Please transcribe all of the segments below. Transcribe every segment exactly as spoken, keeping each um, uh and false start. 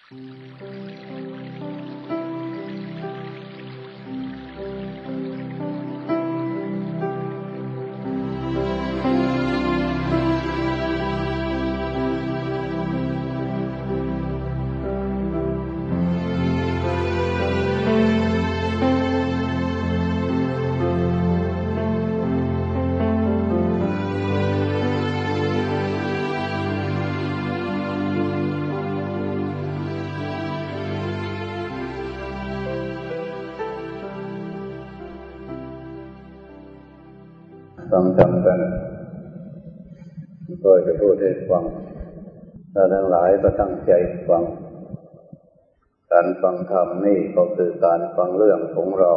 ฟังธรรมกันก็จะพูดให้ฟังถ้าทั้งหลายก็ตั้งใจฟังการฟังธรรมนี่ก็คือการฟังเรื่องของเรา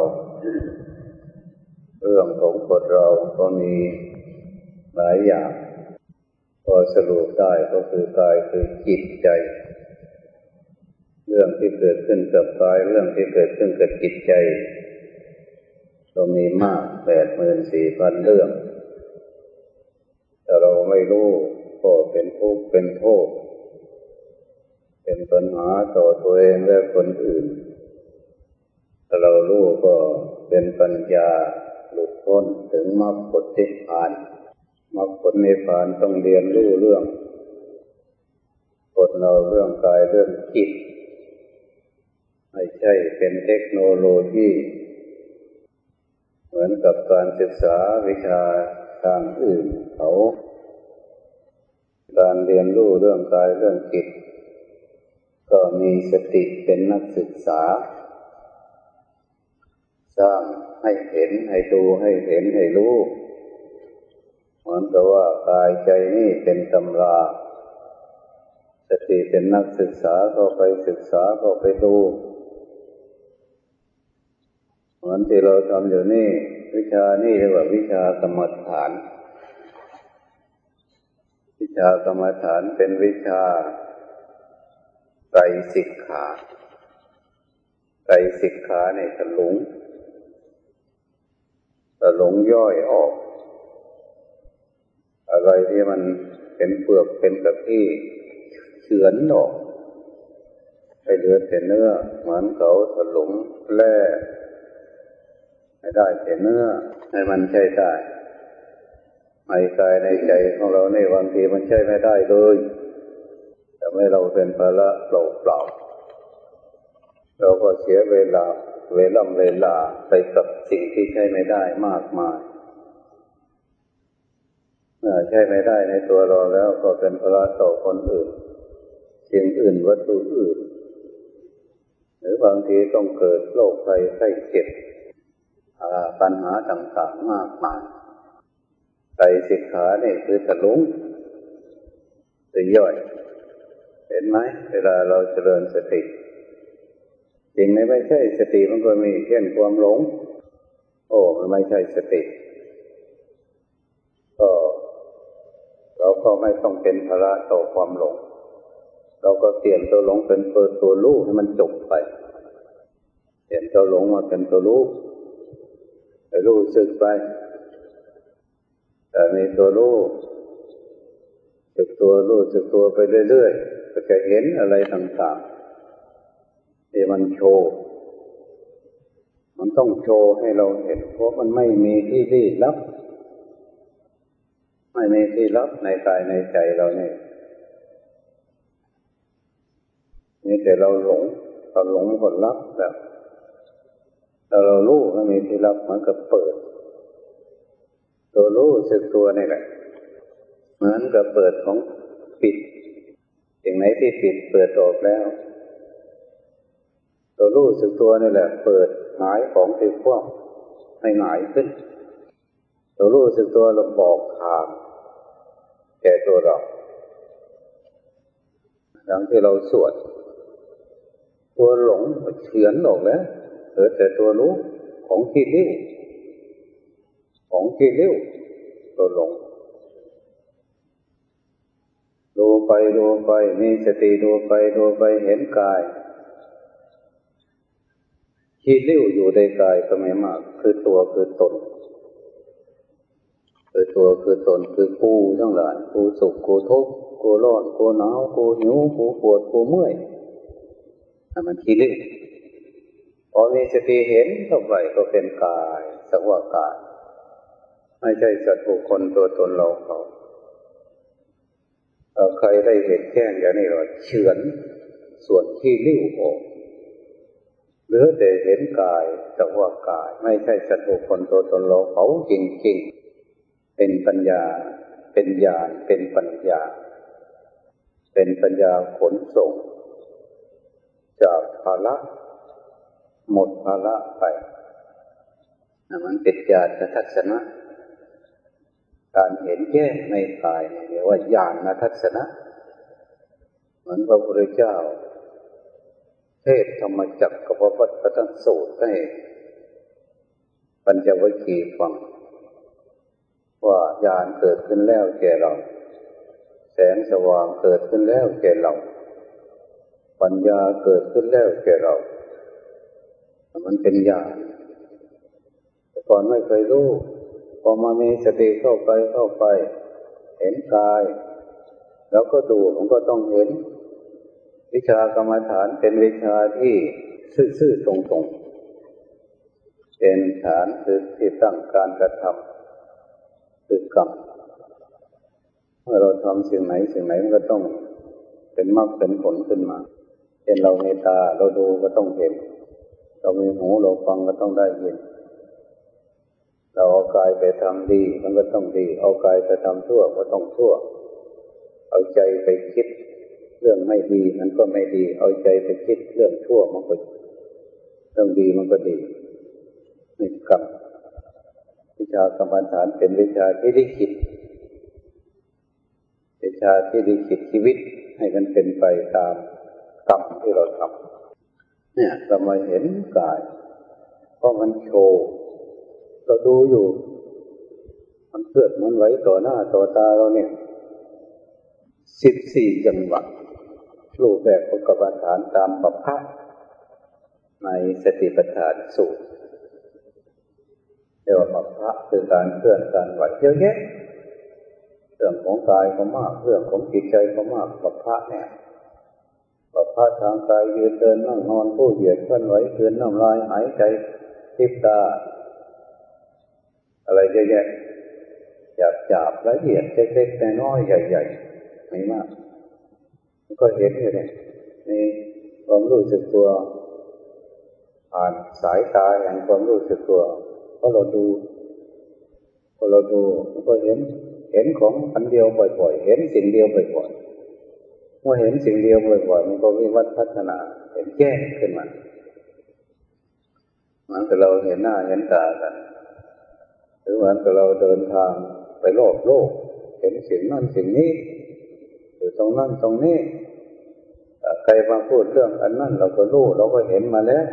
เรื่องของคนเราก็มีหลายอย่างพอสรุปได้ก็คือกายคือจิตใจเรื่องที่เกิดขึ้นกับกายเรื่องที่เกิดขึ้นกับจิตใจก็มีมาก แปดหมื่นสี่พัน เรื่องแต่เราไม่รู้ก็เป็นทุกข์เป็นโทษเป็นปัญหาต่อตัวเองและคนอื่นถ้าเรารู้ก็เป็นปัญญาหลุดพ้นถึงมรรคผลนิพพานมรรคผลนิพพานต้องเรียนรู้เรื่องคนเราเรื่องกายเรื่องจิตไม่ใช่เป็นเทคโนโลยีเหมือนกับการศึกษาวิชาทางอื่นเขาการเรียนรู้เรื่องกายเรื่องจิตก็มีสติเป็นนักศึกษาสร้างให้เห็นให้ดูให้เห็นให้รู้เหมือนกับว่ากายใจนี่เป็นตำราสติเป็นนักศึกษาก็ไปศึกษาก็ไปดูเหมือนที่เราทำอยู่นี่วิชานี่เรียกว่าวิชากรรมฐานวิชากรรมฐานเป็นวิชาไตรสิกขาไตรสิกขาเนี่ยถลุงถลุงย่อยออกอะไรที่มันเป็นเปลือกเป็นกะทิเฉือนออกให้เหลือแต่เนื้อเหมือนเขาถลุงแร่ให้ได้แต่เนื้อให้มันใช้ได้ในกายในใจของเราในบางทีมันใช้ไม่ได้เลยแต่ไม่เราเป็นภาระเปล่าๆเราก็เสียเวลาเวลาเวลาไปกับสิ่งที่ใช้ไม่ได้มากมายเมื่อใช้ไม่ได้ในตัวเราแล้วก็เป็นภาระต่อคนอื่นสิ่งอื่นวัตถุอื่นหรือบางทีต้องเกิดโรคภัยไข้เจ็บปัญหาต่างๆมากมายไตรสิกขานี่คือถลุงคือย่อยเห็นไหมเวลาเราเจริญสติสิ่งไหนไม่ใช่สติมันก็มีเช่นความหลงโอ้มันไม่ใช่สติก็เราก็ไม่ต้องเป็นภาระต่อความหลงเราก็เปลี่ยนตัวหลงเป็นตัวตัวรู้ให้มันจบไปเปลี่ยนตัวหลงมาเป็นตัวรู้ให้รู้สึกไปแต่ในตัวรู้สึกตัวรู้สึกตัวไปเรื่อยๆก็จะเห็นอะไรต่างๆที่มันโชว์มันต้องโชว์ให้เราเห็นเพราะมันไม่มีที่ลี้ลับไม่มีที่ลับในกายในใจเราเนี่ยนี่แต่เราหลงเราหลงก็ลับแบบแต่เรารู้ว่ามีที่ลับมันก็เปิดตัวรู้สึกตัวนี่แหละเหมือนกับเปิดของปิดสิ่งไหนที่ปิดเปิดออกแล้วตัวรู้สึกตัวนี่แหละเปิดหงายของที่คว่ำให้หงายขึ้นตัวรู้สึกตัวเราบอกทางแก่ตัวเราดังที่เราสวดตัวหลงเฉือนออกแล้วเหลือแต่ตัวรู้ของขี้ริ้วของขี้ริ้วตัวหลงดูไปดูไปมีสติดูไปดูไปเห็นกายขี้ริ้วอยู่ในกายก็ไม่มากคือตัวคือตนคือตัวคือตนคือกูทั้งหลายกูสุขกูทุกข์กูร้อนกูหนาวกูหิวกูปวดกูเมื่อยมันขี้เล่นพอมีสติเห็นเข้าไปก็เป็นกายสักว่ากายไม่ใช่สัตว์บุคคลตัวตนเราเขาเราใครได้เห็นแจ้งอย่างนี้เราเฉือนส่วนที่ลิ้วออกเหลือแต่เห็นกายสักว่ากายไม่ใช่สัตว์บุคคลตัวตนเราเขาจริงๆเป็นปัญญาเป็นญาณเป็นปัญญาเป็นปัญญาขนส่งจากภาระหมดภาระไปมันเป็นญาณทัศนะการเห็นแจ้งในกายเรียกว่าญาณทัศนะเหมือนพระพุทธเจ้าเทศธรรมจักรกับพระพุทธสูตรให้ปัญจวัคคีย์ฟังว่าญาณเกิดขึ้นแล้วแก่เราแสงสว่างเกิดขึ้นแล้วแก่เราปัญญาเกิดขึ้นแล้วแก่เรามันเป็นญาณแต่ก่อนไม่เคยรู้พอมามีสติเข้าไปเข้าไปเห็นกายแล้วก็ดูมันก็ต้องเห็นวิชากรรมฐานเป็นวิชาที่ซื่อๆตรงๆเป็นฐานคือที่ตั้งการกระทำคือกรรมเมื่อเราทำสิ่งไหนสิ่งไหนมันก็ต้องเป็นมรรคเป็นผลขึ้นมาเช่นเรามีตาเราดูก็ต้องเห็นเรามีหูเราฟังก็ต้องได้ยินเราเอากายไปทำดีมันก็ต้องดีเอากายไปทำชั่วก็ต้องชั่วเอาใจไปคิดเรื่องไม่ดีมันก็ไม่ดีเอาใจไปคิดเรื่องชั่วมันก็เรื่องดีมันก็ดีนี่กรรมวิชากรรมฐานเป็นวิชาที่ลิขิตวิชาที่ลิขิตชีวิตให้มันเป็นไปตามกรรมที่เราทำเนี่ยเรามาเห็นกายเพราะมันโชว์เราดูอยู่มันเกิดมันไหวต่อหน้าต่อตาเราเนี่ยสิบสี่จังหวะรูปแบบของกรรมฐานตามประภาคในสติปัฏฐานสูตรเรียกว่าประภาคคือการเคลื่อนการไหวเยอะแยะเรื่องของกายก็มากเรื่องของจิตใจก็มากประภาคเนี่ยประภาคทางกายยืนเดินนั่งนอนผู้เหยียดเคลื่อนไหวเดินน้ำลายหายใจทิพตาอะไรเยอะแยะหยาบๆละเอียดเล็กๆน้อยๆใหญ่ๆไม่มากก็เห็นอยู่เนี่ยในความรู้สึกตัวผ่านสายตาแห่งความรู้สึกตัวพอเราดูพอเราดูก็เห็นเห็นของอันเดียวบ่อยๆเห็นสิ่งเดียวบ่อยๆเมื่อเห็นสิ่งเดียวบ่อยๆมันก็วิวัฒน์พัฒนาเห็นแจ้งขึ้นมาเหมือนกับเราเห็นหน้าเห็นตากันหรือเหมือนกับเราเดินทางไปรอบโลกเห็นสิ่งนั้นสิ่งนี้อยู่ตรงนั้นตรงนี้ใครมาพูดเรื่องอันนั้นเราก็รู้เราก็เห็นมาแล้ว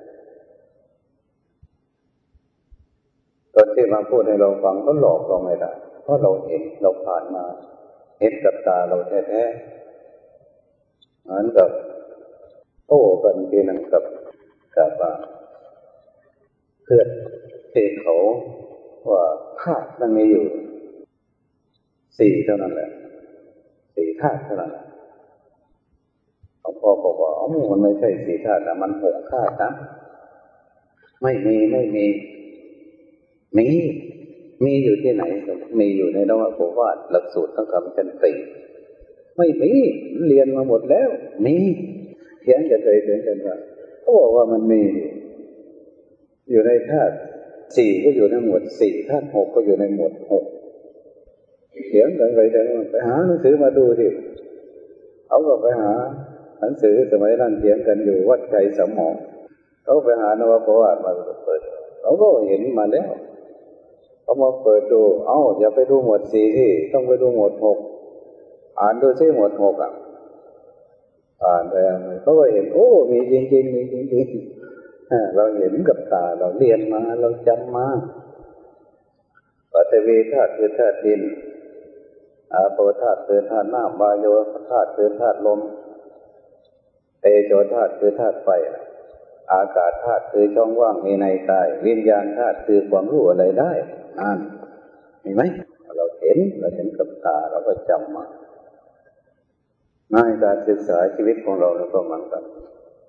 ตอนที่มาพูดให้เราฟังก็หลอกเราไม่ได้เพราะเราเห็นเราผ่านมาเห็นกับตาเราแท้ๆเหมือนกับโต้กันทีนึงกับกับเพื่อนที่เขาว่าธาตุมันมีอยู่สี่เท่านั้นแหละสี่ธาตุเท่านั้นหลวงพ่อบอกว่าอ๋อมันไม่ใช่สี่ธาตุนะมันหกธาตุนะไม่มีไม่มีมีมีอยู่ที่ไหนมีอยู่ในนวโกวาทหลักสูตรทั้งคำจันติไม่มีเรียนมาหมดแล้วมีเถียงกันเลยเถียงกันว่าเขาบอกว่ามันมีอยู่ในธาตุสี่ก็อยู่ในหมวดสี่ธาตุหกก็อยู่ในหมวดหกเถียงกันไปแต่ไปหาหนังสือมาดูสิเขาก็ไปหาหนังสือสมัยนั้นเถียงกันอยู่วัดใจสมองเขาไปหานวโกวาทมาเปิดเขาก็เห็นมาแล้วเขามาเปิดดูเอ้าอย่าไปดูหมวดสี่ที่ต้องไปดูหมวดหกอ่านดูซิหมวดหกอ่ะอ่านไปเขาก็เห็นโอ้มีจริงๆมีจริงๆเราเห็นกับตาเราเรียนมาเราจำมาปฐวีธาตุคือธาตุดินอาโปธาตุคือธาตุน้ำวายโยธาตุคือธาตุลมเตโชธาตุคือธาตุไฟอากาศธาตุคือช่องว่างในกายวิญญาณธาตุคือความรู้อะไรได้นั่นเห็นไหมเราเห็นเราเห็นกับตาเราก็จำมาในการศึกษาชีวิตของเราเราก็เหมือนกัน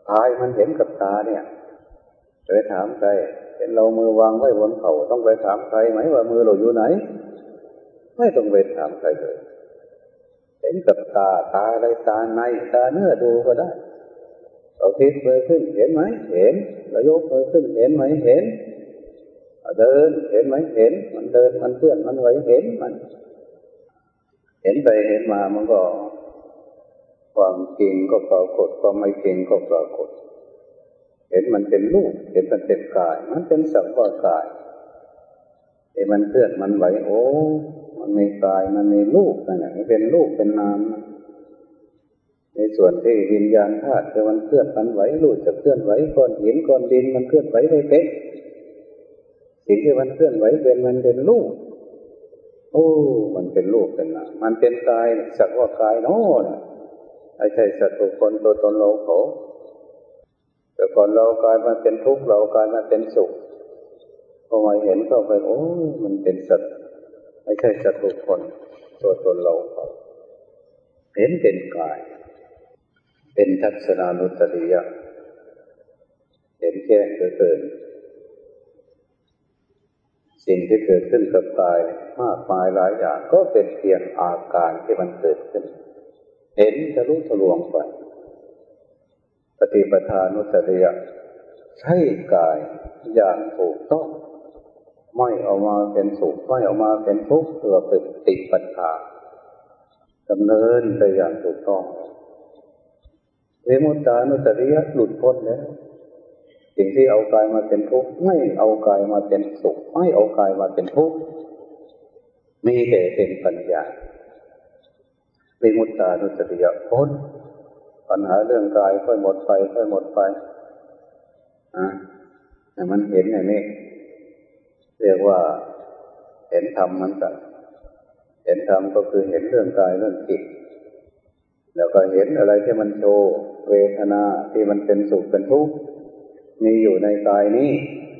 กายมันเห็นกับตาเนี่ยไปถามใครเป็นเรามือวางไว้บนเข่าต้องไปถามใครไหมว่ามือเราอยู่ไหนไม่ต้องไปถามใครเลยเห็นกับตาตาอะไรตาในตาเนื้อดูก็ได้เราพลิกมือขึ้นเห็นไหมเห็นเรายกมือขึ้นเห็นไหมเห็นเดินเห็นไหมเห็นมันเดินมันเคลื่อนมันไหวเห็นมันเห็นไปเห็นมามันก็ความจริงก็ปรากฏความไม่จริงก็ปรากฏเห็นมันเป็นรูปเห็นมันเป็นกายมันเป็นสังขารกายไอ้มันเคลื่อนมันไหวโอ้มันมีกายมันมีรูปนั่นแหละมันเป็นรูปเป็นนามในส่วนที่วิญญาณธาตุที่มันเคลื่อนมันไหวรูปจะเคลื่อนไหวก้อนหินก้อนดินมันเคลื่อนไหวไปเป๊ะสิ่งที่มันเคลื่อนไหวเป็นมันเป็นรูปโอ้มันเป็นรูปเป็นนามมันเป็นกายสักว่ากายเนาะไม่ใช่สัตว์บุคคลตัวตนเราเขาแต่ก่อนเรากลายมาเป็นทุกข์เรากลายมาเป็นสุขพอมาเห็นเข้าไปโอ้มันเป็นสัตว์ไม่ใช่สัตว์บุคคลตัวตนเราเขาเห็นเป็นกายเป็นทัศนานุตติยะเห็นแจ้งเกิดสิ่งที่เกิดขึ้นกับกายมากมายหลายอย่างก็เป็นเพียงอาการที่มันเกิดขึ้นเห็นทะลุทะลวงไปปฏิปทานุสติยะใช้กายอย่างถูกต้องไม่เอามาเป็นสุขไม่เอามาเป็นทุกข์เพื่อเป็นปฏิปทาดำเนินไปอย่างถูกต้องวิมุตตานุสติยะหลุดพ้นแล้วสิ่งที่เอากายมาเป็นทุกข์ไม่เอากายมาเป็นสุขไม่เอากายมาเป็นทุกข์มีแต่เป็นปัญญาวิมุตตานุสติยะพ้นปัญหาเรื่องกายค่อยหมดไปค่อยหมดไปอ่ะแต่มันเห็นอย่างนี้เรียกว่าเห็นธรรมเหมือนกันเห็นธรรมก็คือเห็นเรื่องกายเรื่องจิตแล้วก็เห็นอะไรที่มันโชว์เวทนาที่มันเป็นสุขเป็นทุกข์มีอยู่ในกายนี้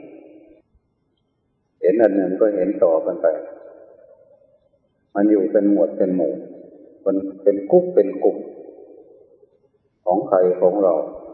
เห็นอันหนึ่งก็เห็นต่อกันไปมันอยู่เป็นหมวดเป็นหมู่มันเป็นกุ๊กเป็นกลุ่มของใครของเรา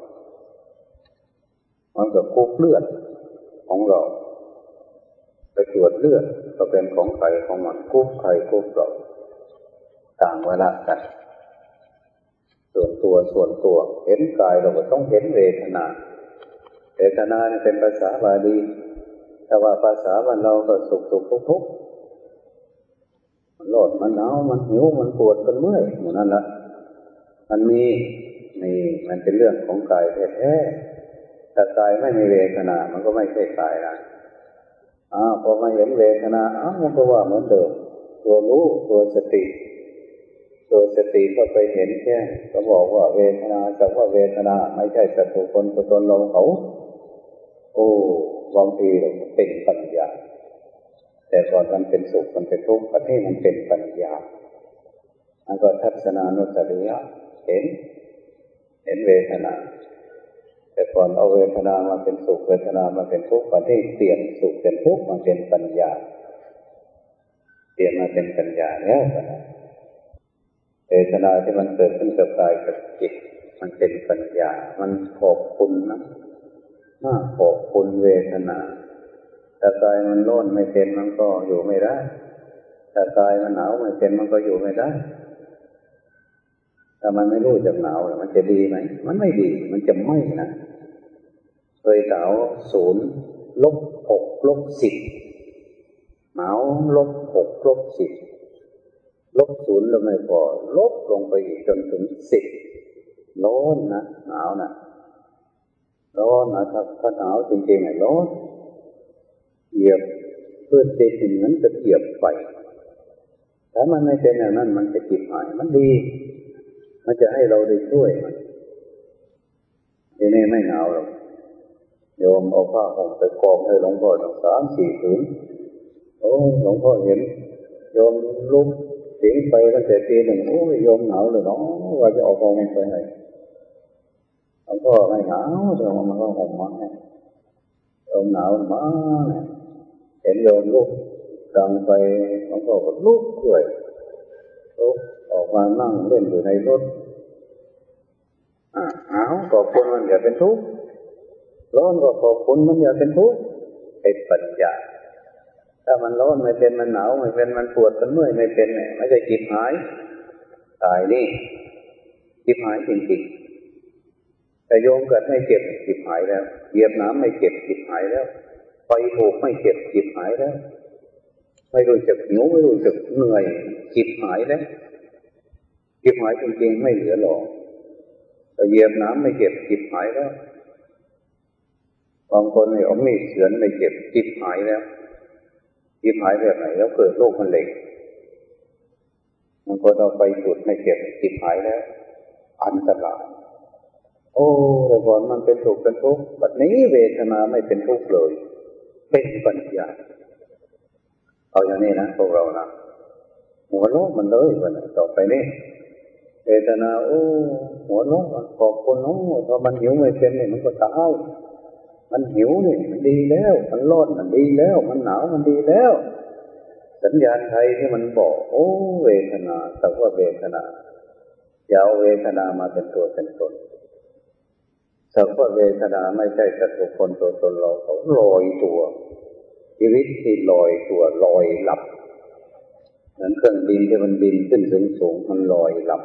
มันก็กุ๊กเลือดของเราไปตรวจเลือดก็เป็นของใครของมันกุ๊กใครกุ๊กเราต่างเวลากันส่วนตัวส่วนตัวเห็นกายเราก็ต้องเห็นเวทนาเวทนาเป็นภาษาบาลีแต่ว่าภาษาบ้านเราก็สุขสุขทุกข์ทุกข์มันร้อนมันหนาวมันหิวมันปวดมันเมื่อยหมดนั่นละมันมีนี่มันเป็นเรื่องของกายแท้ๆแต่กายไม่มีเวทนามันก็ไม่ใช่กายนะอ้าวพอมาเห็นเวทนาอ้าวมันก็ว่าเหมือนเดิมตัวรู้ตัวสติตัวสติก็ไปเห็นแค่ก็บอกว่าเวทนาสักว่าเวทนาไม่ใช่สัตว์บุคคลตัวตนเราเขาโอ้บางทีเราเป็นปัญญาแต่ก่อนมันเป็นสุขมันเป็นทุกข์ประเทศมันเป็นปัญญาอันก็ทัศนานุสติยะเห็นเห็นเวทนาแต่ก่อนเอาเวทนามาเป็นสุขเวทนามาเป็นทุกข์ประเทศเปลี่ยนสุขเป็นทุกข์มาเป็นปัญญาเปลี่ยนมาเป็นปัญญาแล้วนะเวทนาที่มันเกิดขึ้นกับกายกับจิตมันเป็นปัญญามันขอบคุณนะน่าขอบคุณเวทนาถ้ากายมันร้อนไม่เป็นมันก็อยู่ไม่ได้ถ้ากายมันหนาวไม่เป็นมันก็อยู่ไม่ได้ถ้ามันไม่รู้จักหนาวมันจะดีไหมมันไม่ดีมันจะไหม้นะเคยหนาวศูนย์ลบหกลบสิบหนาวลบหกลบสิบลบศูนย์แล้วไม่พอลบลงไปอีกจนถึงสิบร้อนนะหนาวนะร้อนนะถ้าถ้าหนาวจริงๆไอ้ร้อนเหยียบเพื่อเตะสิ่งนั้นจะเหยียบไปถ้ามันไม่เป็นอย่างนั้นมันจะจิบหายมันดีมันจะให้เราได้ช่วยมันทีนี้ไม่หนาวหรอกโยมเอาผ้าห่มไปกองให้หลวงพ่อตั้งสามสี่ผืนโอ้หลวงพ่อเห็นโยมลุกเสียงไปตั้งแต่ตีหนึ่งโอ้ยโยมหนาวเลยเนาะว่าจะออกกองไปไหนหลวงพ่อไม่หนาวแต่มันก็ห่มมาให้โยมหนาวมากเห็นโยมลุกดังไปหลวงพ่อก็ลุกด้วยลุกออกมานั่งเล่นอยู่ในรถหนาวขอบคุณมันอย่าเป็นทุกข์ร้อนก็ขอบคุณมันอย่าเป็นทุกข์เป็นปัญญาถ้ามันร้อนไม่เป็นมันหนาวไม่เป็นมันปวดมันเมื่อยไม่เป็นเนี่ยไม่ใช่จิตหายตายนี่จิตหายจริงๆแต่โยมเกิดไม่เจ็บจิตหายแล้วเหยียบน้ำไม่เจ็บจิตหายแล้วไฟถูกไม่เจ็บจิตหายแล้วไม่รู้จักหิวไม่รู้จักเหนื่อยจิตหายแล้วจิตหายจริงๆไม่เหลือหรอกแต่เหยียบน้ำไม่เจ็บจิตหายแล้วบางคนเนี่ยเอามีดเฉือนไม่เจ็บจิตหายแล้วจิตหายแบบไหนแล้วเกิดโรคมะเร็งบางคนเอาไปจุดไม่เจ็บจิตหายแล้วอันตรายโอ้แต่ก่อนมันเป็นทุกข์เป็นทุกข์บัดนี้เวทนาไม่เป็นทุกข์เลยเป็นปัญญาเอาอย่างนี้นะพวกเรานะหัวโลกมันเลยวันต่อไปนี้เวทนาโอ้หัวโลกขอบคุณน้องพอมันหิวไม่เป็นเนี่ยมันก็ตายมันหิวนี่มันดีแล้วมันร้อนมันดีแล้วมันหนาวมันดีแล้วสัญญาณไทยที่มันบอกโอ้เวทนาสักว่าเวทนาอย่าเอาเวทนามาเป็นตัวเป็นตนสักว่าเวทนาไม่ใช่สัตว์บุคคลตัวตนเราเขาลอยตัวชีวิตที่ลอยตัวลอยหลับเหมือนเครื่องบินที่มันบินขึ้นสูงสูงมันลอยหลับ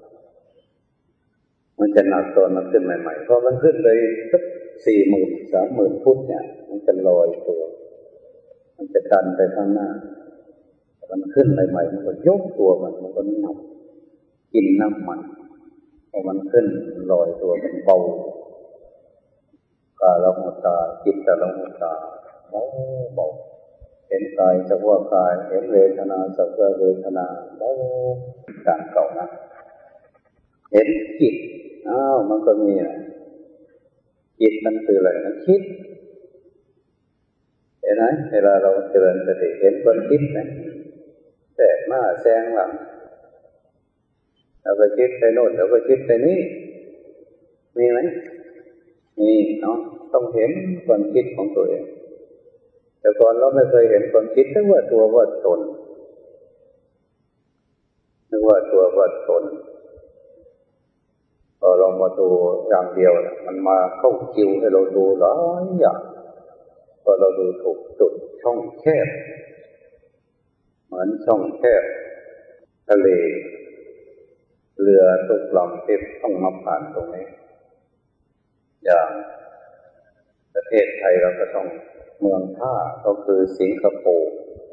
มันจะหนักตอนมันขึ้นใหม่ๆพอมันขึ้นเลยสักสี่หมื่นสามหมื่นฟุตเนี่ยมันจะลอยตัวมันจะดันไปข้างหน้ามันขึ้นใหม่ๆมันก็ยกตัวมันมันก็หนักกินน้ำมันพอมันขึ้นลอยตัวมันเบากายละหุตาจิตละหุตาเบาเบาเห็นกายสักว่ากายเห็นเวทนาสักว่าเวทนาเบาการเก่านะเห็นจิตอ้าวมันก็มีนะจิตมันคืออะไรมันคิดเห็นไหมเวลาเราเจริญสติเห็นคนคิดนะแทรกหน้าแซงหลังเราไปคิดไปโน่นเราไปคิดไปนี่มีไหมมีเนาะต้องเห็นความคิดของตัวเองแต่ก่อนเราไม่เคยเห็นความคิดนึกว่าตัวว่าตนนึกว่าตัวว่าตนพอเรามาดูอย่างเดียวมันมาเข้าคิวให้เราดูหลายอย่างพอเราดูถูกจุดช่องแคบเหมือนช่องแคบทะเลเรือทุกลำที่ต้องมาผ่านตรงนี้อย่างประเทศไทยเราก็ต้องเมืองท่าก็คือสิงคโปร์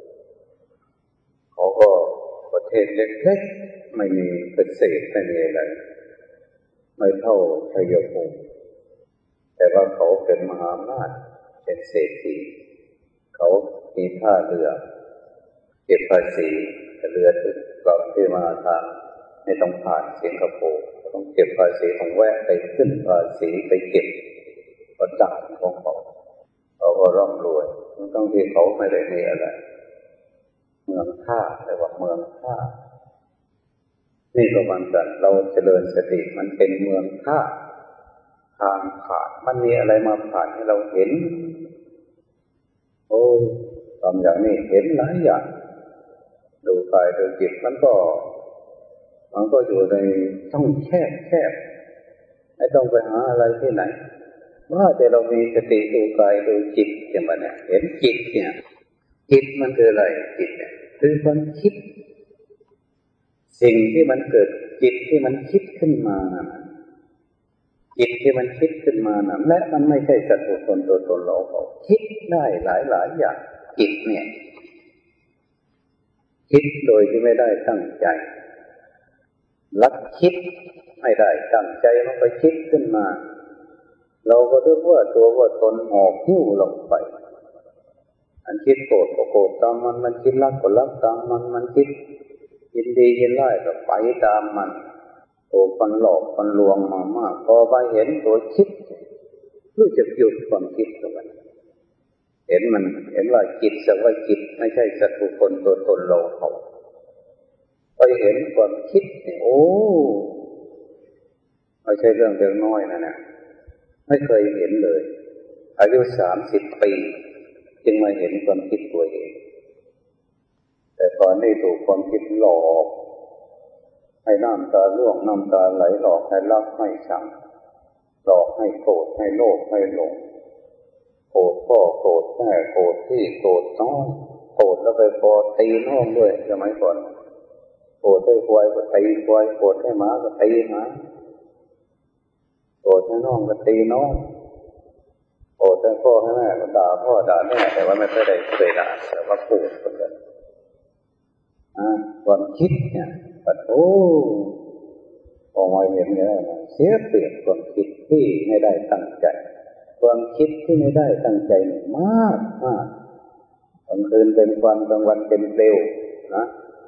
เขาก็ประเทศเล็กๆไม่มีเป็นเศษไม่มีอะไรไม่เท่าชัยภูมิแต่ว่าเขาเป็นมหาอำนาจเป็นเศรษฐีเขามีท่าเรือเก็บภาษีเรือทุกลำที่มาทางไม่ต้องผ่านสิงคโปร์ต้องเก็บภาษีของแวะไปขึ้นภาษีไปเก็บประจานของเขาเขาก็ร่ำรวยทั้งที่เขาไม่ได้มีอะไรเมืองท่าแต่ว่าเมืองท่านี่ก็เหมือนกันเราเจริญสติมันเป็นเมืองท่าทางผ่านมันมีอะไรมาผ่านให้เราเห็นโอ้ทำอย่างนี้เห็นหลายอย่างดูกายดูจิตมันก็มันก็อยู่ในช่องแคบแคบไม่ต้องไปหาอะไรที่ไหนว่าแต่เรามีสติดูกายดูจิตอย่างมันเนี่ยเห็นจิตเนี่ยจิตมันคืออะไรจิตเนี่ยคือความคิดสิ่งที่มันเกิดจิตที่มันคิดขึ้นมาจิตที่มันคิดขึ้นมานะและมันไม่ใช่สัตว์บุคคลตัวตนเราเขาคิดได้หลายหลายอย่างจิตเนี่ยคิดโดยที่ไม่ได้ตั้งใจลักคิดไม่ได้ตั้งใจมันไปคิดขึ้นมาเราก็นึกว่าตัวว่าตนออกหิ้วลงไปอันคิดโกรธก็โกรธตามมันมันคิดรักก็รักตามมันมันคิดยินดียินร้ายก็ไปตามมันโอ้มันหลอกมันลวงมามากพอไปเห็นตัวคิดรู้จักหยุดความคิดของมันเห็นมันเห็นว่าจิตสักว่าจิตไม่ใช่สัตว์บุคคลตัวตนเราเขาไปเห็นความคิดเนี่ยโอ้ไม่ใช่เรื่องเล็กน้อยนะเนี่ยไม่เคยเห็นเลยอายุสามสิบปีจึงมาเห็นความคิดตัวเองแต่ตอนนี้ถูกความคิดหลอกให้น้ำตาร่วงน้ำตาไหลหลอกให้รักให้ชังหลอกให้โกรธให้โลภให้หลงโกรธพ่อโกรธแม่โกรธพี่โกรธน้องโกรธแล้วไปพอตีน้องด้วยสมัยก่อนโกรธให้ควายก็ตีควายโกรธให้หมาก็ตีหมาโกรธให้น้องก็ตีน้องโกรธให้พ่อให้แม่ก็ด่าพ่อด่าแม่แต่ว่าไม่ได้เคยด่าแต่ว่าโกรธคนเดียวอ่าความคิดเนี่ยปัดโอ้พอมาเห็นแล้วเสียเปรียบความคิดที่ไม่ได้ตั้งใจความคิดที่ไม่ได้ตั้งใจมากมากกลางคืนเป็นควันกลางวันเป็นเปลวนะ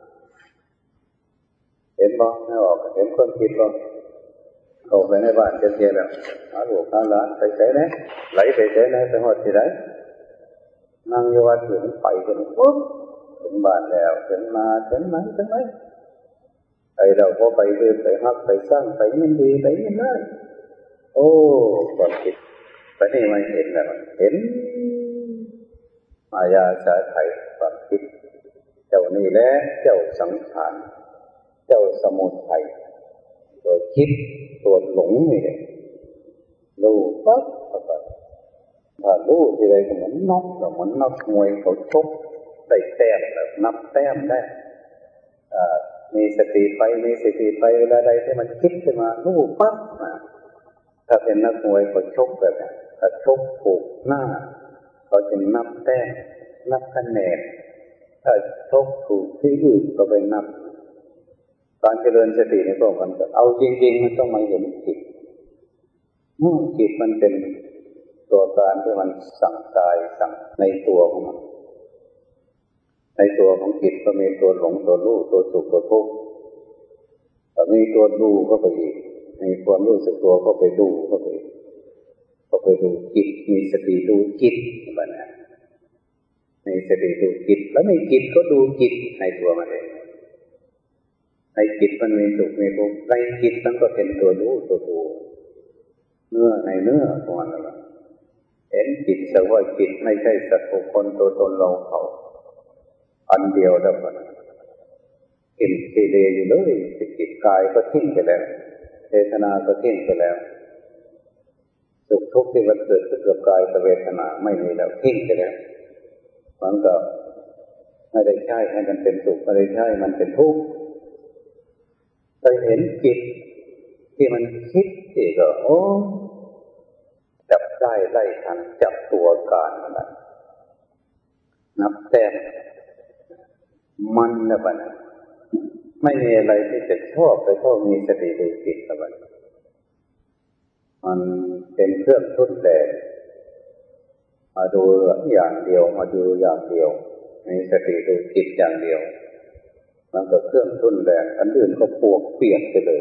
เห็นบ้างไม่ออกเห็นความคิดบ้างเข้าไปในบ้านเจ๊ๆแล้วหาลูกหาหลานไปใช้ไหนไหลไปใช้ไหนไปหอดที่ไหนนั่งอยู่วัดถึงไปจนปุ๊บถึงบ้านแล้วถึงมาถึงไหนถึงไหนไอ้เราก็ไปเดินไปฮักไปสร้างไปยินดีไปยินได้โอ้ความคิดไปนี่ไม่เห็นแล้วเห็นมายาสาไถความคิดเจ้านี่แหละเจ้าสังขารเจ้าสมุทัยตัวคิดตัวหลงนี่แหละรู้ปั๊บเข้าไปถ้ารู้ที่ใดก็เหมือนนกก็เหมือนนักมวยเขาชกได้แต้มแบบนับแต้มได้มีสติไปมีสติไปเวลาใดที่มันคิดขึ้นมารู้ปั๊บถ้าเป็นนักมวยเขาชกแบบนี้ถ้าชกถูกหน้าเขาจะนับแต้มนับคะแนนถ้าชกถูกที่อื่นก็ไปนับการเจริญสติในตัวมันเอาจริงๆมันต้องมาเห็นจิตเมื่อจิตมันเป็นตัวการที่มันสั่งกายสั่งในตัวของมันในตัวของจิตก็มีตัวหลงตัวรู้ตัวสุขตัวทุกข์แต่มีตัวดูก็ไปอีกมีความรู้สึกตัวก็ไปดูก็ไปก็ไปดูจิตมีสติดูจิตแบบนั้นในสติดูจิตแล้วในจิตก็ดูจิตในตัวมันเองในจิตมันมีสุขมีทุกข์ในจิตมันก็เป็นตัวรู้ตัวดูเนื้อในเนื้อของมันนั่นแหละเห็นจิตแต่ว่าจิตไม่ใช่สัตว์บุคคลตัวตนเราเขาอันเดียวแล้วกันกินกิเลสอยู่เลยจิตกายก็ทิ้งไปแล้วเวทนาก็ทิ้งไปแล้วสุขทุกข์ที่มันเกิดขึ้นกับกายกับเวทนาไม่มีแล้วทิ้งไปแล้วมันก็ไม่ได้ใช่ให้มันเป็นสุขไม่ได้ใช่มันเป็นทุกข์ไปเห็นจิตที่มันคิดที่ก็โอ้จับได้ไล่ทันจับตัวการมันได้นับแต้มมันนะบัดนั้นไม่มีอะไรที่จะชอบไปเท่ามีสติดูจิตนะบัดมันเป็นเครื่องทุ่นแรงมาดูอย่างเดียวมาดูอย่างเดียวมีสติดูจิตอย่างเดียวมันก็เครื่องทุ่นแรงอันอื่นก็ปวกเปียกไปเลย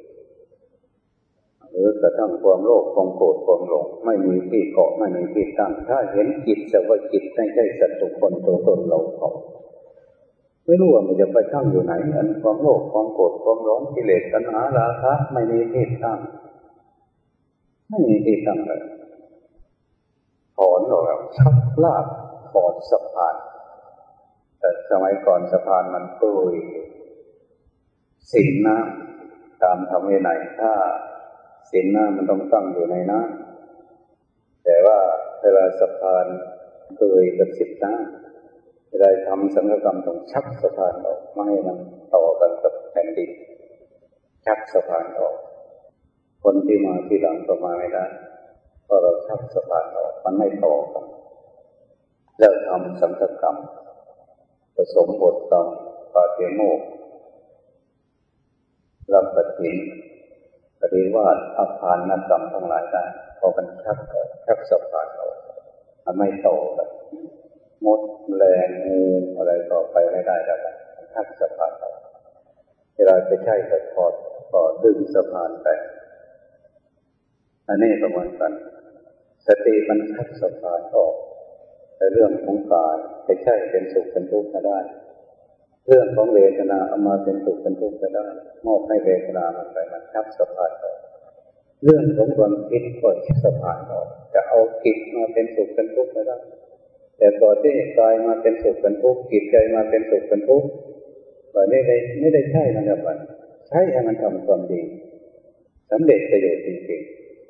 หรือกระทั่งความโลภความโกรธความหลงไม่มีที่เกาะไม่มีที่ตั้งถ้าเห็นจิตแต่ว่าจิตไม่ใช่สัตว์บุคคลตัวตนเราเขาไม่รู้ว่ามันจะไปตั้งอยู่ไหนอันความโลภความโกรธความหลงกิเลสตัณหาราคะไม่มีที่ตั้งไม่มีที่ตั้งเลยถอนออกแล้วชักลากถอดสะพานแต่สมัยก่อนสะพานมันเปื่อยสินน้ำตามธรรมวินัยถ้าสินน้ำมันต้องตั้งอยู่ในน้ำแต่ว่าเวลาสะพานเปื่อยกับสินน้ำเวลาทำสังฆกรรมต้องชักสะพานออกไม่ให้มันต่อกันกับแผ่นดินชักสะพานออกคนที่มาที่หลังก็มาไม่ได้เพราะเราชักสะพานออกมันไม่ต่อกันแล้วทำสังฆกรรมผสมบทกรรมปาฏิโมกข์รับปฏิญปฏิวาสอาภานกรรมทั้งหลายได้พอกันชักชักสะพานออกมันไม่ต่อกันมดแรงงูอะไรต่อไปไม่ได้แล้วชักสะพานออกเวลาจะใช้ก็ถอดก็ดึงสะพานไปอันนี้ประมาณกันสติมันชักสะพานออกในเรื่องของกายจะใช่เป็นสุขเป็นทุกข์ก็ได้เรื่องของเวทนาเอามาเป็นสุขเป็นทุกข์ก็ได้มอบให้เวทนามันไปมันชักสะพานออกเรื่องของความคิดก็ชักสะพานออกจะเอาจิตมาเป็นสุขเป็นทุกข์ก็ได้แต่ก่อนที่กายมาเป็นสุขเป็นทุกข์จิตใจมาเป็นสุขเป็นทุกข์แบบนี้ไม่ไม่ได้ใช่มันแบบนั้นใช่ให้มันทำความดีสำเร็จประโยชน์จริง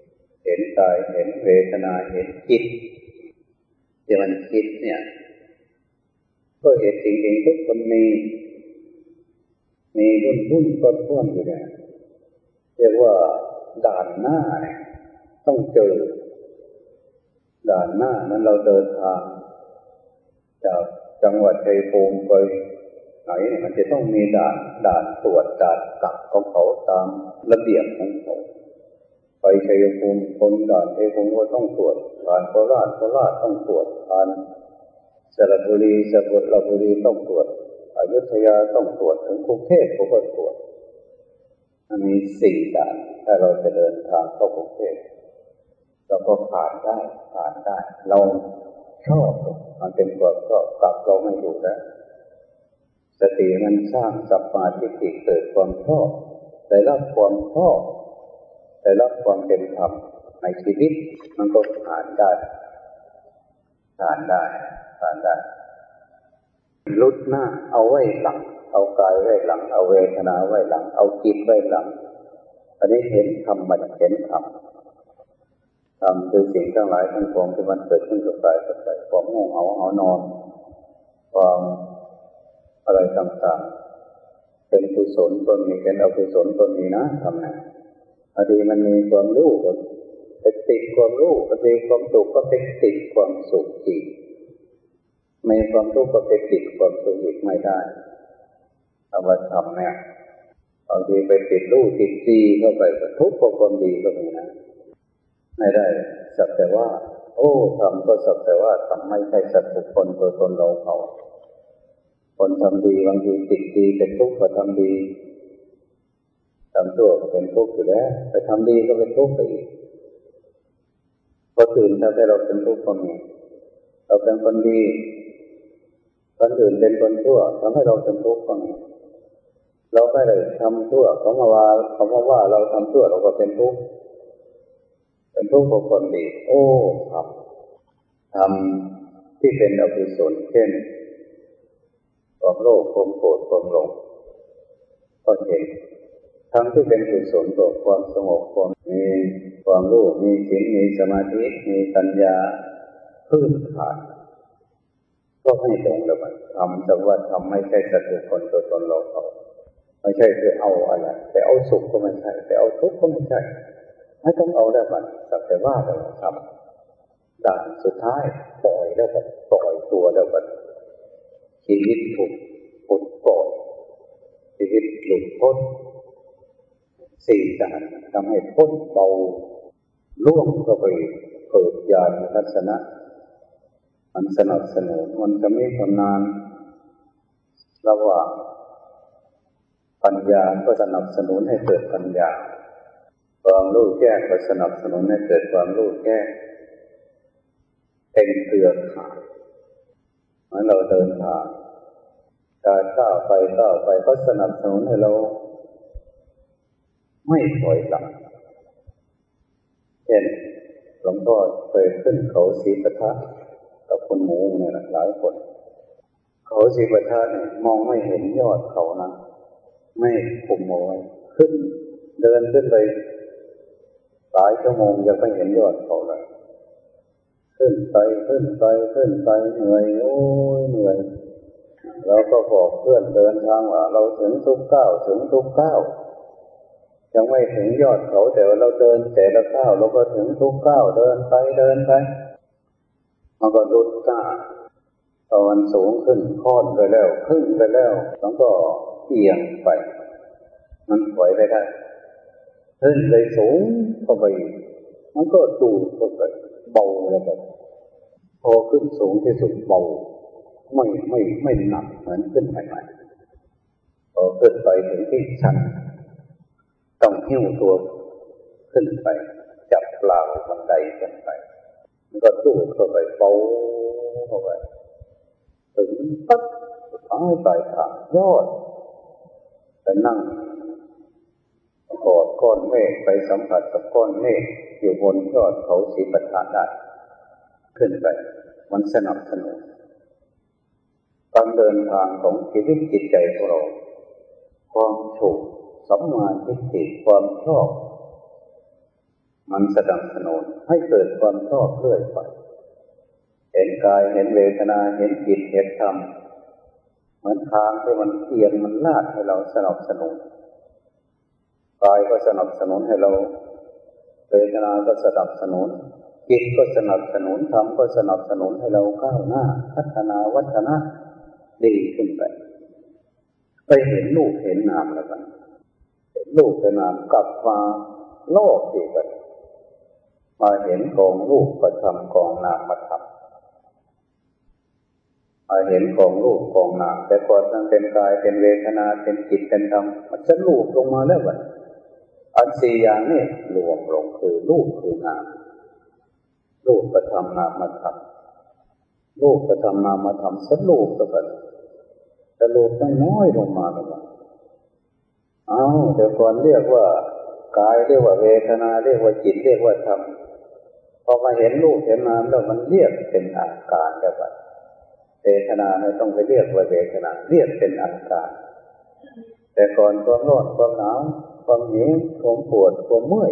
เห็นกายเห็นเวทนาเห็นจิตที่มันคิดเนี่ยก็เห็นจริงๆทุกคนมีมีรุ่นรุ่นต้นต้นอยู่เนี่ยเรียกว่าด่านหน้าเนี่ยต้องเจอด่านหน้านั้นเราเดินทางจากจังหวัดชัยภูมิไปไหนมันจะต้องมีด่านด่านตรวจด่านกักของเขาตามระเบียบของเขาไปชัยภูมิคนด่านชัยภูมิก็ต้องตรวจผ่านโคราชโคราชต้องตรวจผ่านสระบุรีสระบุรีต้องตรวจอยุธยาต้องตรวจถึงกรุงเทพก็ต้องตรวจมันมีสี่ด่านถ้าเราจะเดินทางเข้ากรุงเทพเราก็ผ่านได้ผ่านได้เราชอบมันเป็นความชอบกลับเราไม่อยู่แล้วสติมันสร้างสัมมาทิฏฐิเกิดความชอบได้รับความชอบได้รับความเป็นธรรมในชีวิตมันก็ผ่านได้ผ่านได้ผ่านได้ลุดหน้าเอาไว้หลังเอากายไว้หลังเอาเวทนาไว้หลังเอาจิตไว้หลังอันนี้เห็นธรรมมันเห็นธรรมธรรมคือสิ่งทั้งหลายทั้งปวงที่มันเกิดขึ้นกับกายกับใจความง่วงเหงาหานอนความอะไรต่างๆเป็นกุศลก็มีเป็นอกุศลก็มีนะทำไงบางทีมันมีความรู้ก็ไปติดความรู้บางทีความสุขก็ไปติดความสุขอีกมีความทุกข์ก็ไปติดความสุขอีกไม่ได้เอามาทำเนี่ยบางทีไปติดรู้ติดดีเข้าไปก็ทุกข์กับความดีก็มีนะไม่ได้สักแต่ว่าโอ้ทำก็สักแต่ว่าทำไม่ใช่สัตว์บุคคลตัวตนเราเขาคนทำดีบางทีติดดีเป็นทุกข์ก็ทำดีทำชั่วก็เป็นทุกข์อยู่แล้วไปทำดีก็เป็นทุกข์ไปอีกพอตื่นถ้าได้เราเป็นทุกข์ก็มีเราเป็นคนดีคนอื่นเป็นคนชั่วทำให้เราเป็นทุกข์ก็มีเราไม่ได้ทำชั่วเขามาว่าเขามาว่าเราทำชั่วเราก็เป็นทุกข์เป็นทุกข์กับคนดีโอ้ครับทำที่เป็นอกุศลเช่นความโลภความโกรธความหลงก็เห็นทำที่เป็นกุศลต่อความสงบความมีความรู้มีศีลมีสมาธิมีปัญญาพื้นฐานก็ให้ตรงแล้วมันทำแต่ว่าทำไม่ใช่สัตว์บุคคลตัวตนเราเขาไม่ใช่ไปเอาอะไรไปเอาสุขก็ไม่ใช่ไปเอาทุกข์ก็ไม่ใช่ไม่ต้องเอาแล้วมันสักแต่ว่าเราทำด่านสุดท้ายปล่อยแล้วมันปล่อยตัวแล้วมันชีวิตถูกปลดปล่อยชีวิตหลุดพ้นสี่ด่านทำให้พ้นเบาล่วงเข้าไปเกิดญาณทัศนะมันสนับสนุนมันจะไม่ทำนานระหว่างปัญญาก็สนับสนุนให้เกิดปัญญาความรู้แจ้งก็สนับสนุนให้เกิดความรู้แจ้งเป็นเครือข่ายเมื่อเราเดินทางการก้าวไปก้าวไปก็สนับสนุนให้เราไม่ถอยหลังเช่นหลวงพ่อเคยขึ้นเขาศรีปทัศน์กับคนหมู่เนี่ยหลายคนเขาศรีปทัศน์เนี่ยมองไม่เห็นยอดเขานะไม่คุมเอาไว้ขึ้นเดินขึ้นไปหลายชั่วโมงยังไม่เห็นยอดเขาเลยขึ้นไปขึ้นไปขึ้นไปเหนื่อยโอ้ยเหนื่อยเราก็บอกเพื่อนเดินทางว่าเราถึงทุกก้าวถึงทุกก้าวยังไม่ถึงยอดเขาแต่ว่าเราเดินแต่ละก้าวเราก็ถึงทุกก้าวเดินไปเดินไปมันก็ลุดก้าตอนสูงขึ้นค่อนไปแล้วขึ้นไปแล้วมันก็เอียงไปมันถอยไปได้ขึ้นไปสูงเข้าไปมันก็ดูดเข้าไปเบาแล้วแบบพอขึ้นสูงที่สุดเบาไม่ไม่ไม่หนักเหมือนขึ้นใหม่ๆพอขึ้นไปถึงที่ชันต้องหิ้วตัวขึ้นไปจับราวบันไดขึ้นไปมันก็ดูดเข้าไปเบาเข้าไปถึงปั๊บสุดท้ายปลายทางยอดไปนั่งกอดก้อนเมฆไปสัมผัสกับก้อนเมฆอยู่บนยอดเขาศรีปทัศน์ได้ขึ้นไปมันสนับสนุนการเดินทางของชีวิตจิตใจของเราความถูกสัมมาทิฏฐิความชอบมันสนับสนุนให้เกิดความชอบเรื่อยไปเห็นกายเห็นเวทนาเห็นจิตเห็นธรรมเหมือนทางที่มันเอียงมันลาดให้เราสนับสนุนกายก็สนับสนุนให้เราเวทนาก็สนับสนุนจิตก็สนับสนุนธรรมก็สนับสนุนให้เราก้าวหน้าพัฒนาวัฒนะดีขึ้นไปไปเห็นรูปเห็นนามแล้วกันเห็นรูปเห็นนามกลับมาโลกอีกแล้วมาเห็นกองรูปประธรรมกองนามประธรรมมาเห็นกองรูปกองนามแต่ก่อนมันเป็นกายเป็นเวทนาเป็นจิตเป็นธรรมมันจะรูปลงมาแล้ววะอันสี่อย่างนี้รวมลงคือรูปคือนามรูปประธรรมนามประธรรมรูปประธรรมนามประธรรมสรุปแล้วกันสรุปน้อยๆลงมาแล้วกันอ้าวแต่ก่อนเรียกว่ากายเรียกว่าเวทนาเรียกว่าจิตเรียกว่าธรรมพอมาเห็นรูปเห็นนามแล้วมันเรียกเป็นอาการแล้วกันเวทนาไม่ต้องไปเรียกว่าเวทนาเรียกเป็นอาการแต่ก่อนความร้อนความหนาวความหิวความปวดความเมื่อย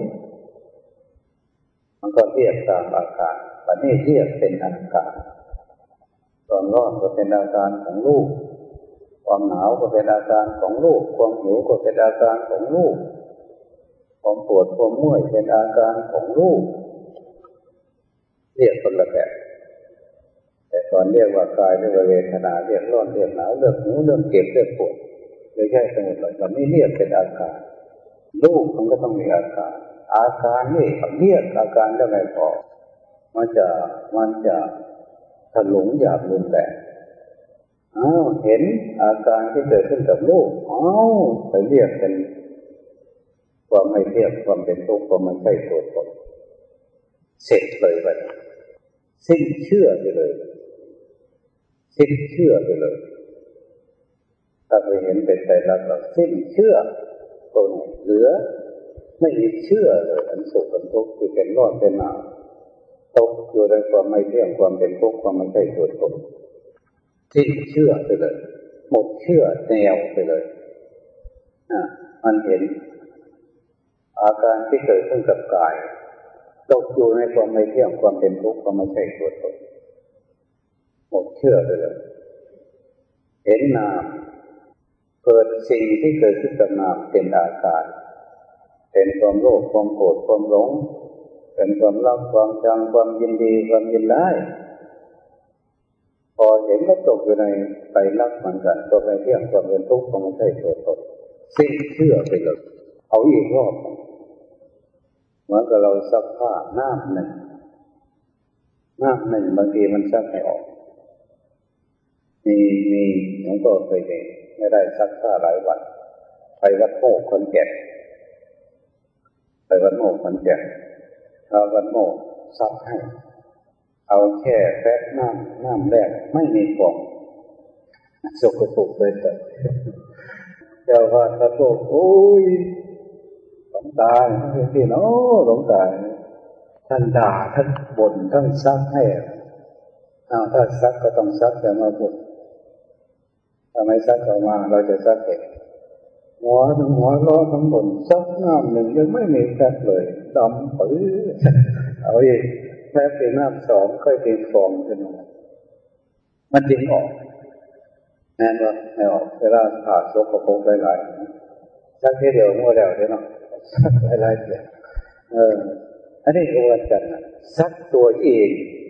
มันก็เรียกตามอาการแต่นี่เรียกเป็นอาการความร้อนก็เป็นอาการของรูปความหนาวก็เป็นอาการของรูปความหิวก็เป็นอาการของรูปความปวดความเมื่อยเป็นอาการของรูปเรียกคนละแบบแต่ก่อนเรียกว่ากายเรียกว่าเวทนาเรียกร้อนเรียกหนาวเรียกหิวเรียกเจ็บเรียกปวดไม่ใช่ทั้งหมดเลยวันนี้เรียกเป็นอาการรูปมันก็ต้องมีอาการอาการนี่เรียกอาการได้ไม่พอมันจะมันจะถลุงหยาบรุนแรงอ้าวเห็นอาการที่เกิดขึ้นกับรูปอ้าวไปเรียกเป็นความไม่เที่ยงความเป็นทุกข์ความไม่ใช่ตัวตนเสร็จเลยไปสิ้นเชื่อไปเลยสิ้นเชื่อไปเลยถ้าไปเห็นเป็นใจรักเราสิ้นเชื่อตนเหลือไม่มีเชื่อเลยอันสุขอันทุกข์ที่เป็นร้อนเป็นหนาวตกอยู่ในความไม่เที่ยงความเป็นทุกข์ความไม่ใช่ตัวตนสิ้นเชื่อไปเลยหมดเชื่อแนวไปเลยอ่ะมันเห็นอาการที่เกิดขึ้นกับกายตกอยู่ในความไม่เที่ยงความเป็นทุกข์ความไม่ใช่ตัวตนหมดเชื่อไปเลยเห็นนามเกิดสิ่งที่เกิดขึ้นกับนามเป็นอาการเป็นความโลภความโกรธความหลงเป็นความรักความชังความยินดีความยินร้ายพอเห็นก็ตกอยู่ในไตรลักษณ์เหมือนกันตัวไม่เที่ยงความเป็นทุกข์ความไม่ใช่ตัวตนสิ้นเชื่อไปเลยเอาอีกรอบเหมือนกับเราซักผ้าน้ำหนึ่งน้ำหนึ่งบางทีมันซักไม่ออกมีมีหลวงพ่อเคยเห็นไม่ได้ซักผ้าหลายวันไปวัดโมกคนแก่ไปวัดโมกคนแก่เอาวัดโมกซักให้เอาแค่แป๊บน้ำน้ำแรกไม่มีฟองสกปรกเลยแต่เจ้าว่าพระโตโอ้ยหลวงตาที่เนาะหลวงตาท่านด่าท่านบ่นท่านซักให้อ้าวถ้าซักก็ต้องซักแต่มาบ่นถ้าไม่ซักออกมาเราจะซักเองหัวทั้งหัวล้อทั้งบ่นซักน้ำหนึ่งยังไม่มีแป๊บเลยดำปื้อเอาอีกแป๊บเป็นน้ำสองค่อยเป็นฟองขึ้นมามันดึงออกแน่นว่าไม่ออกเวลาผ่าซกกระโปรงหลายๆซักแค่เดียวมั่วแล้วใช่ไหมซักหลายๆเดียวเอออันนี้โอวัจันนะซักตัวเอง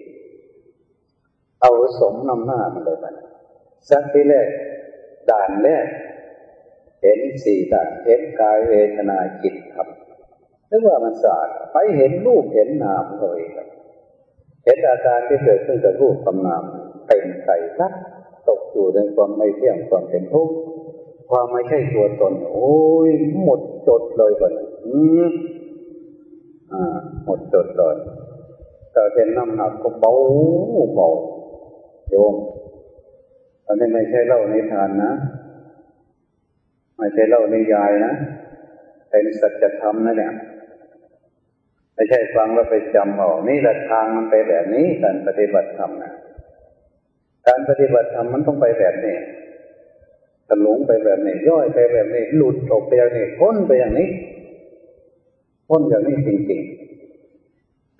เอาสมนำหน้ามันเลยมันซักที่แรกด่านแรกเห็นสี่ด่านเห็นกายเวทนาจิตธรรมนึกว่ามันสะอาดไปเห็นรูปเห็นนามเขาเองเห็นอาการที่เกิดขึ้นกับรูปกับนามเป็นไตรลักษณ์ตกอยู่ในความไม่เที่ยงความเป็นทุกข์ความไม่ใช่ตัวตนโอ้ยหมดจดเลยก่อนอืมอ่าหมดจดเลยแต่เป็นน้ำหนักก็เบาเบาโยมอันนี้ไม่ใช่เล่าในทานนะไม่ใช่เล่าในยายนะเป็นสัจธรรมนะเนี่ยไม่ใช่ฟังแล้วไปจำเอานี่แหละทางมันไปแบบนี้การปฏิบัติธรรมนะการปฏิบัติธรรมมันต้องไปแบบนี้ถลุงไปแบบนี้ย่อยไปแบบนี้หลุดออกไปอย่างนี้พ้นไปอย่างนี้พ้นอย่างนี้จริง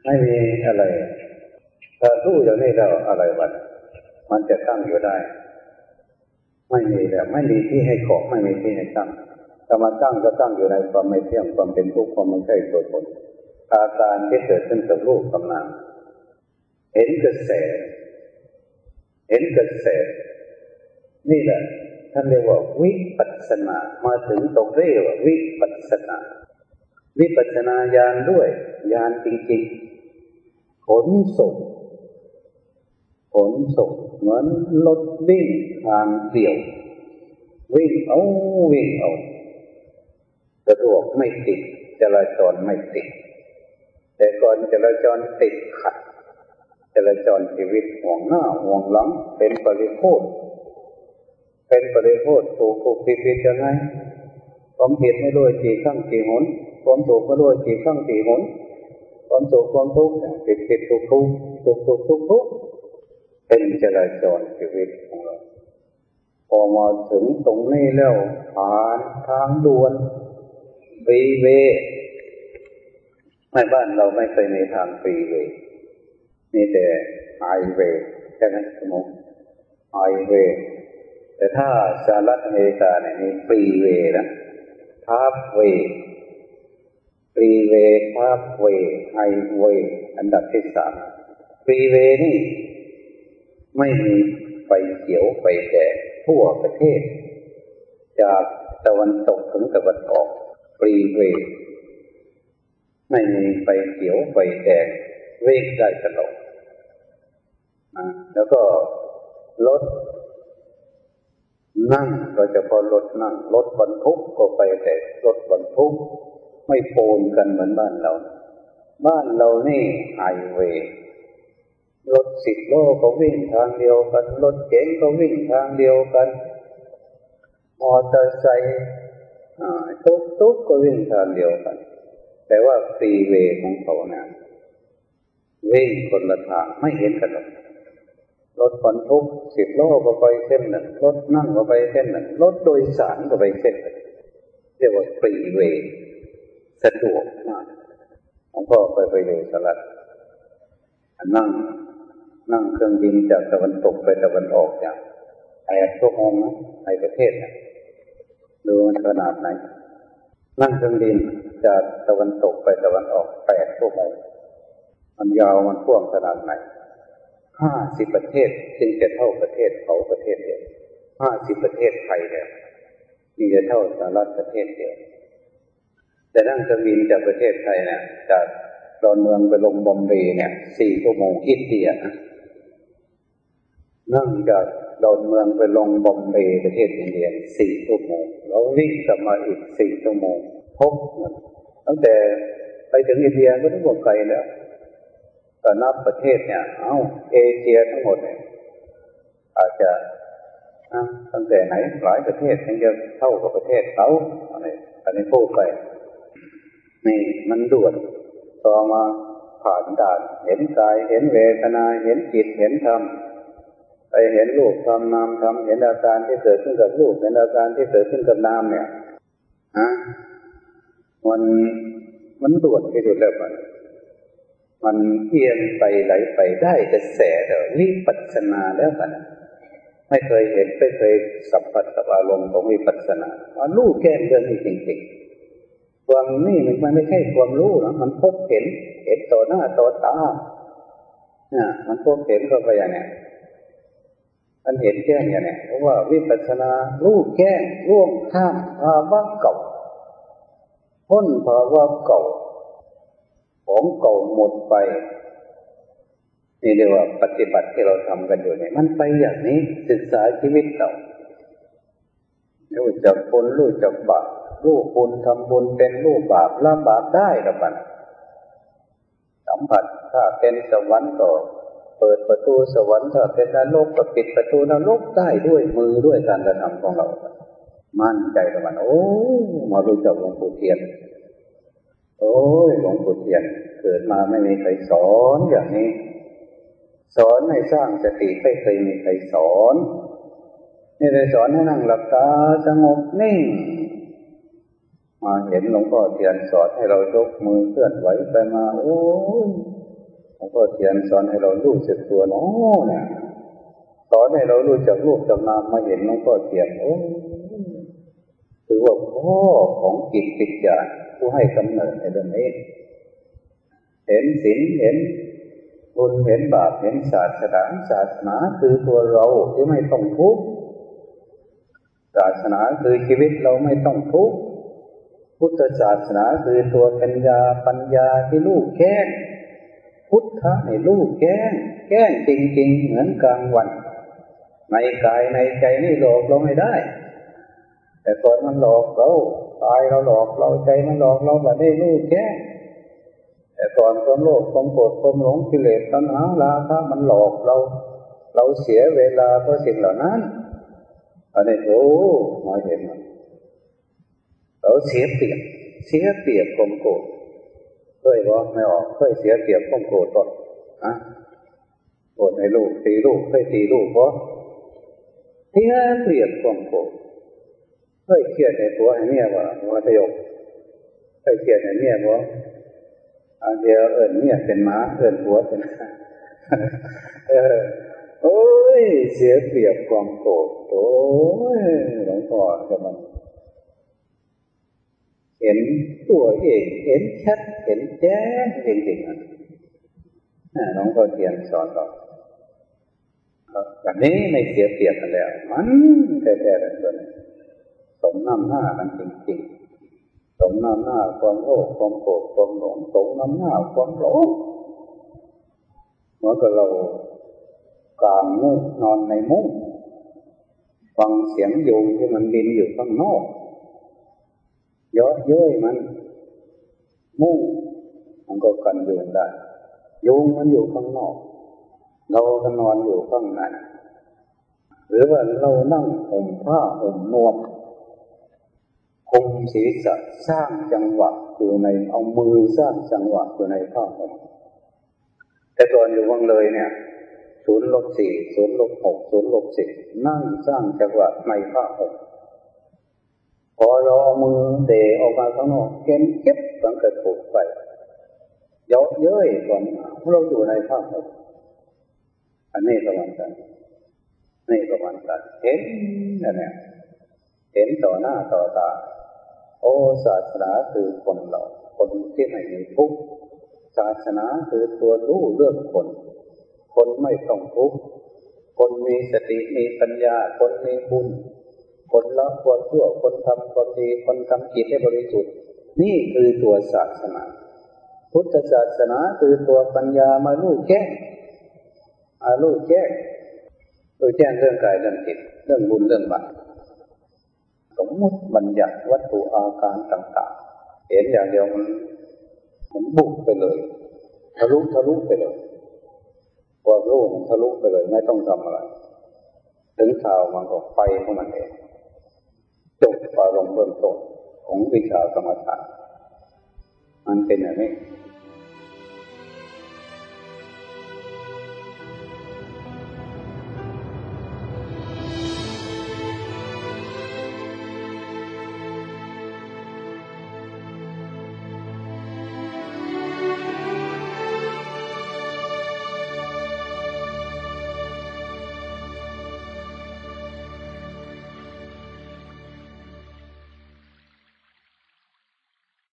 ไม่มีอะไรถ้ารู้อย่างนี้แล้วอะไรวะมันจะตั้งอยู่ได้ไม่มีแล้วไม่มีที่ให้เกาะไม่มีที่ให้ตั้งถ้ามาตั้งก็ตั้งอยู่ในความไม่เที่ยงความเป็นทุกข์ความไม่ใช่ตัวตนอาการที่เกิดขึ้นกับรูปกับนามเห็นกระแสเห็นกระแสนี่แหละท่านเรียกว่าวิปัสสนามาถึงตรงเรียกว่าวิปัสสนาวิปัสสนาญาณด้วยญาณจริงๆขนส่งขนส่งเหมือนรถวิ่งทางเดี่ยววิ่งเอาวิ่งเอาสะดวกไม่ติดจราจรไม่ติดแต่ก่อนจราจรติดขัดจราจรชีวิตห่วงหน้าห่วงหลังเป็นปริโภคเป็นปริโภคถูกถูกผิดผิดยังไงความผิดไม่รู้กี่ครั้งกี่หนความถูกไม่รู้กี่ครั้งกี่หนความสุขความทุกข์ผิดผิดถูกถูกถูกถูกทุกทุกเป็นจราจรชีวิตของเราพอมาถึงตรงนี้แล้วผ่านทางด่วนฟรีเวย์ในบ้านเราไม่เคยมีทางฟรีเวย์มีแต่ไฮเวย์ใช่ไหมสมมติไฮเวย์แต่ถ้าสหรัฐอเมริกาเนี่ยมีฟรีเวย์นะทาร์ฟเวย์ฟรีเวย์ทาร์ฟเวย์ไฮเวย์อันดับที่สามฟรีเวย์นี่ไม่มีไฟเขียวไฟแดงทั่วประเทศจากตะวันตกถึงตะวันออกฟรีเวย์ไม่มีไฟเขียวไฟแดงวิ่งได้ตลอดแล้วก็รถนั่งก็เฉพาะรถนั่งรถบรรทุกก็ไปแต่รถบรรทุกไม่โปนกันเหมือนบ้านเราบ้านเรานี่ไฮเวย์รถสิบล้อก็วิ่งทางเดียวกันรถเก๋งก็วิ่งทางเดียวกันมอเตอร์ไซค์ตุ๊กตุ๊กก็วิ่งทางเดียวกันแต่ว่าฟรีเวย์ของเขาเนี่ยวิ่งคนละทางไม่เห็นกันหรอกรถบรรทุกสิบล้อก็ไปเส้นหนึ่งรถนั่งก็ไปเส้นหนึ่งรถโดยสารก็ไปเส้นหนึ่งเรียกว่าฟรีเวย์สะดวกมากผมก็ไปไปดูสลัดนั่งนั่งเครื่องบินจากตะวันตกไปตะวันออกอย่างแปดชั่วโมงนะในประเทศนะดูมันขนาดไหนนั่งเครื่องบินจากตะวันตกไปตะวันออกแปดชั่วโมงมันยาวมันกว้างขนาดไหนห้าสิบประเทศจึงจะเท่าประเทศเขาประเทศเดียวห้าสิบประเทศไทยเนี่ยมีจะเท่าสหรัฐประเทศเดียวแต่นั่งเครื่องบินจากประเทศไทยเนี่ยจากดอนเมืองไปลงบอมเบย์เนี่ยสี่ชั่วโมงอินเดียนะนั่งจากดอนเมืองไปลงบอมเบย์ประเทศอินเดียสี่ชั่วโมงแล้ววิ่งกลับมาอีกสี่ชั่วโมงพบตั้งแต่ไปถึงอินเดียก็ต้องบอกไกลแล้วก็นับประเทศเนี่ยเอ้าเอเชียทั้งหมดเนี่ยอาจจะตั้งแต่ไหนหลายประเทศถึงจะเท่ากับประเทศเขาอะไรอันนี้พูดไปนี่มันด่วนต่อมาผ่านด่านเห็นกายเห็นเวทนาเห็นจิตเห็นธรรมไปเห็นรูปธรรมนามธรรมเห็นอาการที่เกิดขึ้นกับรูปเห็นอาการที่เกิดขึ้นกับนามเนี่ยฮะมันมันด่วนที่สุดแล้วมันมันเอียงไปไหลไปได้กระแสเดี๋ยววิปัสสนาแล้วกันไม่เคยเห็นไม่เคยสัมผัสกับอารมณ์ของวิปัสสนาว่ารู้แก้เรื่องนี้จริงๆความนี่มันไม่ใช่ความรู้นะมันพบเห็นเห็นต่อหน้าต่อตาเนี่ยมันพบเห็นก็ไปอย่างนี้มันเห็นแจ้งอย่างนี้เพราะว่าวิปัสสนารู้แก้ล่วงข้ามภาวะเก่าพ้นภาวะเก่าของเก่าหมดไปนี่เรียกว่าปฏิบัติที่เราทำกันอยู่เนี่ยมันไปอย่างนี้ศึกษาชีวิตเรารู้จักบุญรู้จักบาปรู้บุญทำบุญเป็นรู้บาปละบาปได้ละบัดสัมผัสถ้าเป็นสวรรค์ก็เปิดประตูสวรรค์ถ้าเป็นนรกก็ปิดประตูนรกได้ด้วยมือด้วยการกระทำของเรามั่นใจละบัดโอ้มารู้จักหลวงปู่เทียนโอ้ยหลวงปู่เทียนเกิดมาไม่มีใครสอนอย่างนี้สอนให้สร้างสติไม่เคยมีใครสอนนี่เลยสอนให้นั่งหลับตาสงบนิ่งมาเห็นหลวงพ่อเทียนสอนให้เรายกมือเคลื่อนไหวไปมาโอ้ยวงพ่อเทียนสอนให้เรารู้สึกตัวเนาะเนี่ยสอนให้เรารู้จักรูปจักนามมาเห็นหลวงพ่อเทียนโอ้ถือว่าพ่อของจิตวิญญาณผู้ให้กำเนิดในเรื่องนี้เห็นศีลเห็นบุญเห็นบาปเห็นศาสนาศาสนาคือตัวเราที่ไม่ต้องทุกข์ศาสนาคือชีวิตเราไม่ต้องทุกข์พุทธศาสนาคือตัวปัญญาปัญญาที่ลูกแก้งพุทธะในลูกแก้งแก้งจริงๆเหมือนกลางวันในกายในใจนี่หลอกเราไม่ได้แต่ก่อนมันหลอกเรากายเราหลอกเราใจมันหลอกเราแบบนี้ลูกแก้งแต่ก่อนความโลภความโกรธความหลงกิเลสตัณหาราคะมันหลอกเราเราเสียเวลาเพราะสิ่งเหล่านั้นอันนี้โอ้มาเห็นมันเราเสียเปรียบเสียเปรียบความโกรธเคยบอกไม่ออกเคยเสียเปรียบความโกรธก่อนอะโกรธให้ลูกตีลูกเคยตีลูกเพราะเสียเปรียบความโกรธเคยเครียดในผัวให้เมียว่าวัฏยกเคยเครียดในเมียว่าอันเดียวเอิ้นเมียเป็นม้าเอิ้นผัวเป็นเออโอ้ยเสียเปรียบความโกรธโอ้ยหลวงพ่อจะมันเห็นตัวเองเห็นชัดเห็นแจ้งจริงๆนะหลวงพ่อเทียนสอนเราแบบนี้ไม่เสียเปรียบกันแล้วมันแท้ๆเลยตัวนี้สมน้ำหน้ากันจริงๆสมน้ำหน้าความโลภความโกรธความหลงสมน้ำหน้าความหลงเหมือนกับเรากางมุ้งนอนในมุ้งฟังเสียงยุงที่มันบินอยู่ข้างนอกย้อนเย้ยมันมุ้งมันก็กันยุงได้ยุงมันอยู่ข้างนอกเราก็นอนอยู่ข้างในหรือว่าเรานั่งห่มผ้าห่มนวมคุมศีรษะสร้างจังหวะอยู่ในเอามือสร้างจังหวะอยู่ในผ้าห่มแต่ตอนอยู่วังเลยเนี่ยศูนย์ลบสี่ศูนย์ลบหกศูนย์ลบสิบนั่งสร้างจังหวะในผ้าห่มพอเราเอามือเดะออกมาข้างนอกเก็บเก็บมันก็ถูกไปเยาะเย้ยก่อนเราอยู่ในผ้าห่มอันนี้ประมาณกันนี่ประมาณกันเห็นนั่นแหละเห็นต่อหน้าต่อตาโอ้ศาสนาคือคนเราคนที่ไม่มีทุกข์ศาสนาคือตัวรู้เรื่องคนคนไม่ต้องทุกข์คนมีสติมีปัญญาคนมีบุญคนละความชั่วคนทำความดีคนทำจิตให้บริสุทธิ์นี่คือตัวศาสนาพุทธศาสนาคือตัวปัญญามารู้แจ้งมารู้แจ้งรู้แจ้งเรื่องกายเรื่องจิตเรื่องบุญเรื่องบาปสมมติบัญญัติวัตถุอาการต่างๆเห็นอย่างเดียวมันมันบุกไปเลยทะลุทะลุไปเลยความรู้มันทะลุไปเลยไม่ต้องทำอะไรถึงข่าวมันก็ไปของมันเองจบอารมณ์เบื้องต้นของวิชาสมถะมันเป็นอย่างนี้